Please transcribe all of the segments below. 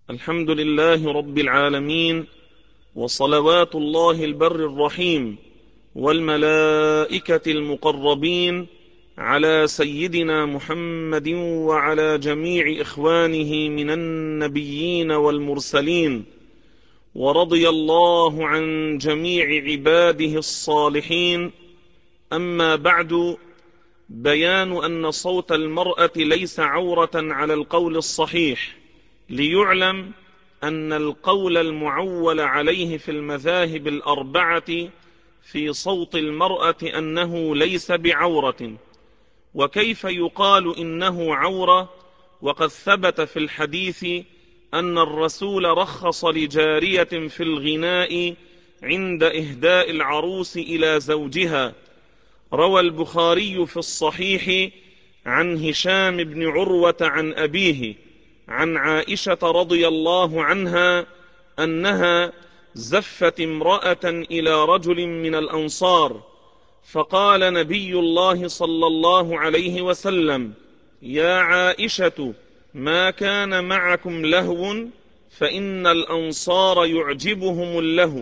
الحمد لله رب العالمين، وصلوات الله البر الرحيم والملائكة المقربين على سيدنا محمد وعلى جميع إخوانه من النبيين والمرسلين، ورضي الله عن جميع عباده الصالحين. أما بعد، بيان أن صوت المرأة ليس عورة على القول الصحيح، ليعلم أن القول المعول عليه في المذاهب الأربعة في صوت المرأة أنه ليس بعورة. وكيف يقال إنه عورة وقد ثبت في الحديث أن الرسول رخص لجارية في الغناء عند إهداء العروس إلى زوجها. روى البخاري في الصحيح عن هشام بن عروة عن أبيه عن عائشة رضي الله عنها أنها زفت امرأة إلى رجل من الأنصار، فقال نبي الله صلى الله عليه وسلم: يا عائشة، ما كان معكم لهو، فإن الأنصار يعجبهم اللهو.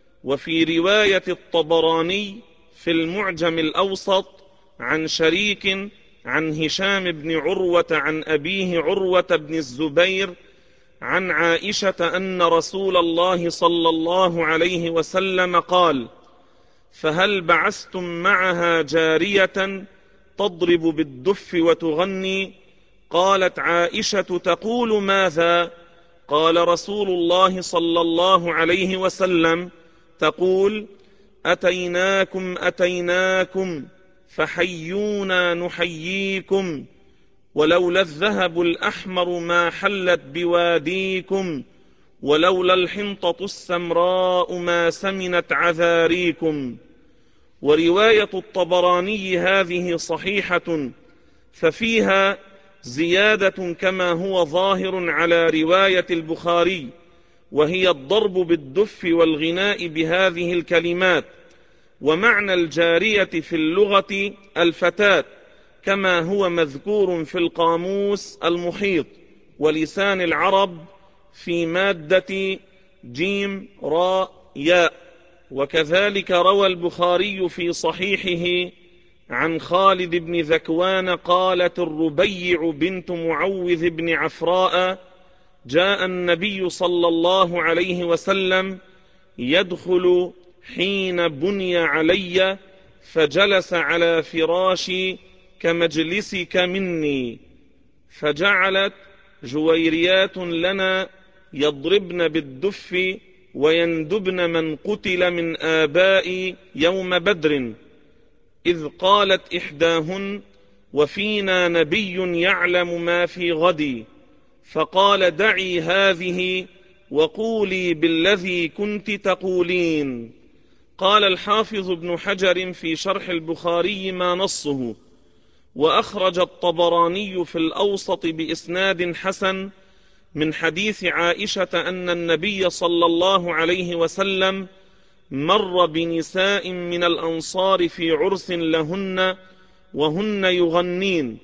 وفي رواية الطبراني في المعجم الأوسط عن شريك عن هشام بن عروة عن أبيه عروة بن الزبير عن عائشة أن رسول الله صلى الله عليه وسلم قال: فهل بعثتم معها جارية تضرب بالدف وتغني؟ قالت عائشة: تقول ماذا؟ قال رسول الله صلى الله عليه وسلم: تقول: أتيناكم أتيناكم فحيونا نحييكم، ولولا الذهب الأحمر ما حلت بواديكم، ولولا الحنطة السمراء ما سمنت عذاريكم. ورواية الطبراني هذه صحيحة، ففيها زيادة كما هو ظاهر على رواية البخاري، وهي الضرب بالدف والغناء بهذه الكلمات. ومعنى الجارية في اللغة الفتاة، كما هو مذكور في القاموس المحيط ولسان العرب في مادة جيم راء ياء. وكذلك روى البخاري في صحيحه عن خالد بن ذكوان قالت الربيع بنت معوذ بن عفراء: جاء النبي صلى الله عليه وسلم يدخل حين بني علي، فجلس على فراشي كمجلسك مني، فجعلت جويريات لنا يضربن بالدف ويندبن من قتل من آبائي يوم بدر، إذ قالت إحداهن: وفينا نبي يعلم ما في غد. فقال: دعي هذه وقولي بالذي كنت تقولين. قال الحافظ ابن حجر في شرح البخاري ما نصه. وأخرج الطبراني في الأوسط بإسناد حسن من حديث عائشة أن النبي صلى الله عليه وسلم مر بنساء من الأنصار في عرس لهن وهن يغنين،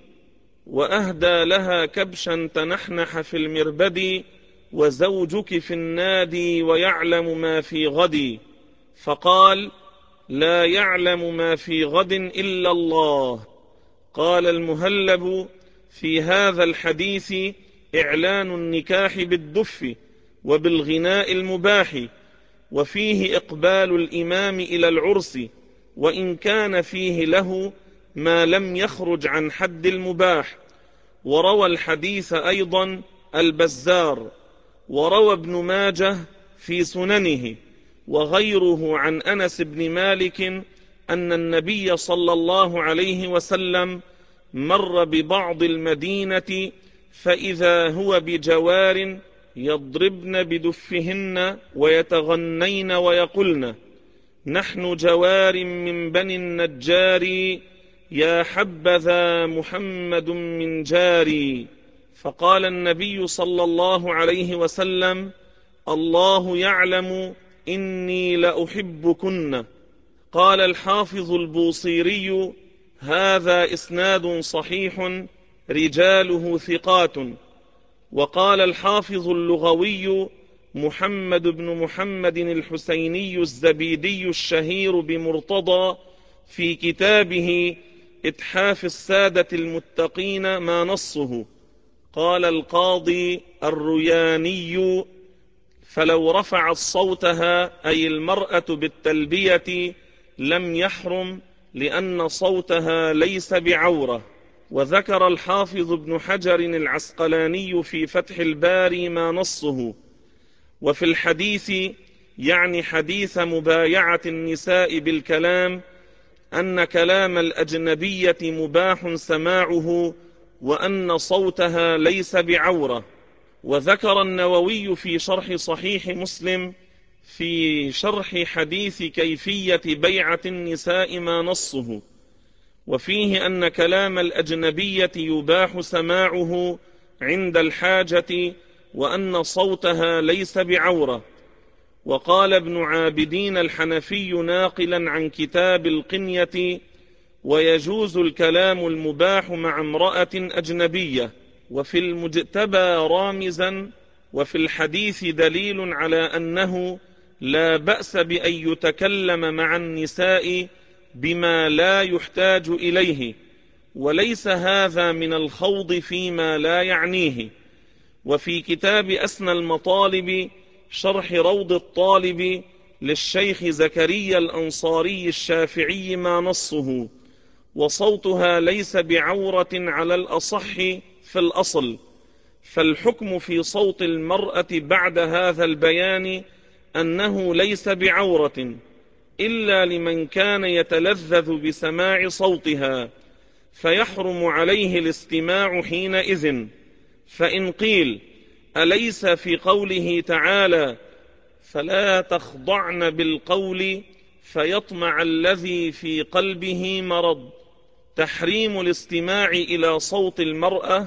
وأهدى لها كبشا تنحنح في المربد: وزوجك في النادي ويعلم ما في غد. فقال: لا يعلم ما في غد إلا الله. قال المهلب: في هذا الحديث إعلان النكاح بالدف وبالغناء المباح، وفيه إقبال الإمام إلى العرس، وإن كان فيه له ما لم يخرج عن حد المباح. وروى الحديث أيضا البزار، وروى ابن ماجه في سننه وغيره عن أنس بن مالك أن النبي صلى الله عليه وسلم مر ببعض المدينة فإذا هو بجوار يضربن بدفهن ويتغنين ويقولن: نحن جوار من بني النجار، يا حبذا محمد من جاري. فقال النبي صلى الله عليه وسلم: الله يعلم إني لأحبكن. قال الحافظ البوصيري: هذا إسناد صحيح رجاله ثقات. وقال الحافظ اللغوي محمد بن محمد الحسيني الزبيدي الشهير بمرتضى في كتابه إتحاف السادة المتقين ما نصه. قال القاضي الرياني: فلو رفعت صوتها أي المرأة بالتلبية لم يحرم، لأن صوتها ليس بعورة. وذكر الحافظ ابن حجر العسقلاني في فتح الباري ما نصه. وفي الحديث، يعني حديث مبايعة النساء بالكلام، أن كلام الأجنبية مباح سماعه، وأن صوتها ليس بعورة. وذكر النووي في شرح صحيح مسلم في شرح حديث كيفية بيعة النساء ما نصه، وفيه أن كلام الأجنبية يباح سماعه عند الحاجة، وأن صوتها ليس بعورة. وقال ابن عابدين الحنفي ناقلا عن كتاب القنية: ويجوز الكلام المباح مع امرأة أجنبية. وفي المجتبى رامزا: وفي الحديث دليل على أنه لا بأس بأن يتكلم مع النساء بما لا يحتاج إليه، وليس هذا من الخوض فيما لا يعنيه. وفي كتاب أسنى المطالب شرح روض الطالب للشيخ زكريا الأنصاري الشافعي ما نصه: وصوتها ليس بعورة على الأصح في الأصل. فالحكم في صوت المرأة بعد هذا البيان أنه ليس بعورة، إلا لمن كان يتلذذ بسماع صوتها، فيحرم عليه الاستماع حينئذ. فإن قيل: أليس في قوله تعالى فلا تخضعن بالقول فيطمع الذي في قلبه مرض تحريم الاستماع إلى صوت المرأة؟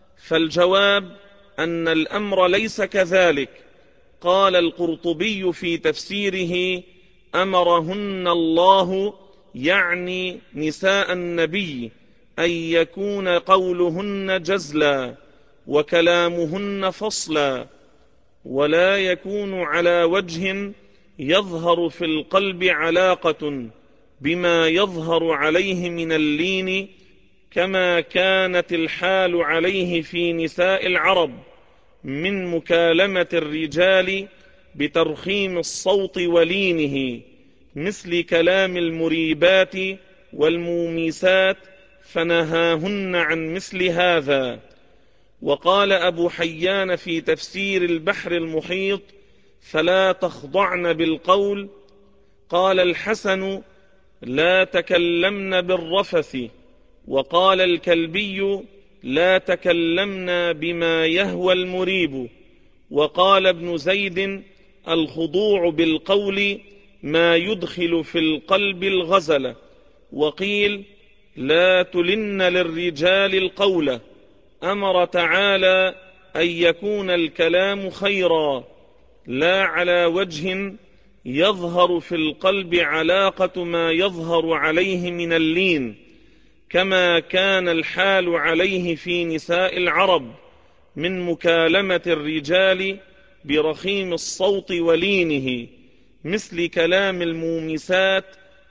فالجواب أن الأمر ليس كذلك. قال القرطبي في تفسيره: أمرهن الله، يعني نساء النبي، أن يكون قولهن جزلا وكلامهن فصلا، ولا يكون على وجه يظهر في القلب علاقة بما يظهر عليه من اللين، كما كانت الحال عليه في نساء العرب من مكالمة الرجال بترخيم الصوت ولينه، مثل كلام المريبات والمومسات، فنهاهن عن مثل هذا. وقال أبو حيان في تفسير البحر المحيط: فلا تخضعن بالقول. قال الحسن: لا تكلمن بالرفث. وقال الكلبي: لا تكلمنا بما يهوى المريب. وقال ابن زيد: الخضوع بالقول ما يدخل في القلب الغزل. وقيل: لا تلن للرجال القول. أمر تعالى أن يكون الكلام خيرا، لا على وجه يظهر في القلب علاقة ما يظهر عليه من اللين، كما كان الحال عليه في نساء العرب من مكالمة الرجال برخيم الصوت ولينه، مثل كلام المومسات،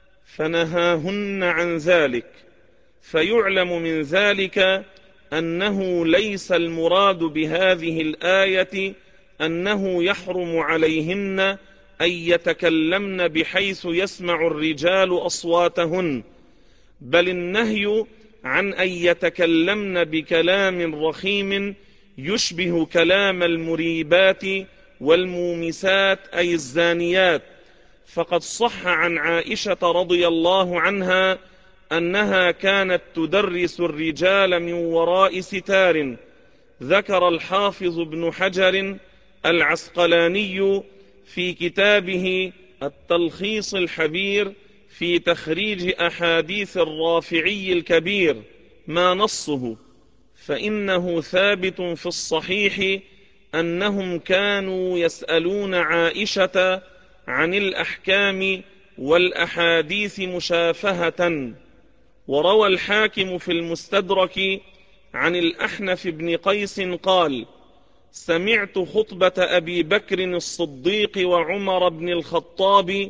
فنهاهن عن ذلك. فيعلم من ذلك أنه ليس المراد بهذه الآية أنه يحرم عليهن أن يتكلمن بحيث يسمع الرجال أصواتهن، بل النهي عن أن يتكلمن بكلام رخيم يشبه كلام المريبات والمومسات أي الزانيات. فقد صح عن عائشة رضي الله عنها أنها كانت تدرس الرجال من وراء ستار. ذكر الحافظ ابن حجر العسقلاني في كتابه التلخيص الحبير في تخريج أحاديث الرافعي الكبير ما نصه، فإنه ثابت في الصحيح أنهم كانوا يسألون عائشة عن الأحكام والأحاديث مشافهة. وروى الحاكم في المستدرك عن الأحنف بن قيس قال: سمعت خطبة أبي بكر الصديق وعمر بن الخطاب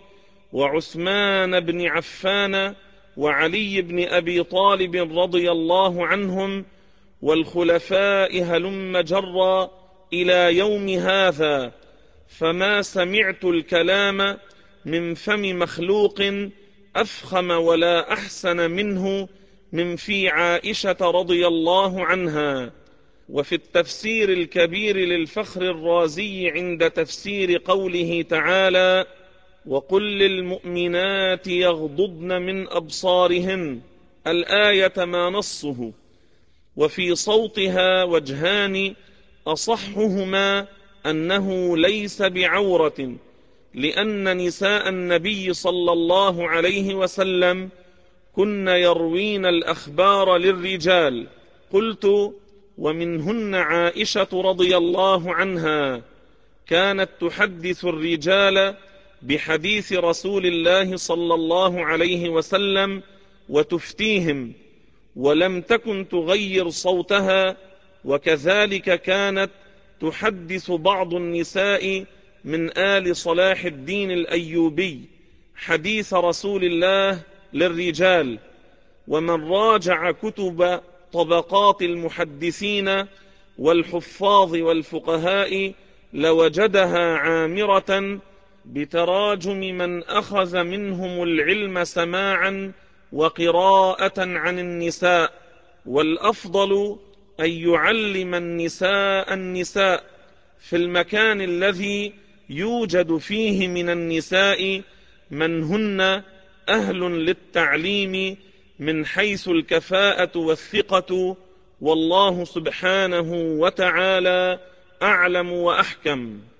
وعثمان بن عفان وعلي بن أبي طالب رضي الله عنهم والخلفاء هلم جرا إلى يوم هذا، فما سمعت الكلام من فم مخلوق أفخم ولا أحسن منه من في عائشة رضي الله عنها. وفي التفسير الكبير للفخر الرازي عند تفسير قوله تعالى: وقل للمؤمنات يغضضن من أبصارهن، الآية ما نصه. وفي صوتها وجهان، أصحهما أنه ليس بعورة، لأن نساء النبي صلى الله عليه وسلم كن يروين الأخبار للرجال. قلت: ومنهن عائشة رضي الله عنها، كانت تحدث الرجال بحديث رسول الله صلى الله عليه وسلم وتفتيهم، ولم تكن تغير صوتها. وكذلك كانت تحدث بعض النساء من آل صلاح الدين الأيوبي حديث رسول الله للرجال. ومن راجع كتب طبقات المحدثين والحفاظ والفقهاء لوجدها عامرة بتراجم من أخذ منهم العلم سماعا وقراءة عن النساء. والأفضل أن يعلم النساء في المكان الذي يوجد فيه من النساء من هن أهل للتعليم من حيث الكفاءة والثقة، والله سبحانه وتعالى أعلم وأحكم.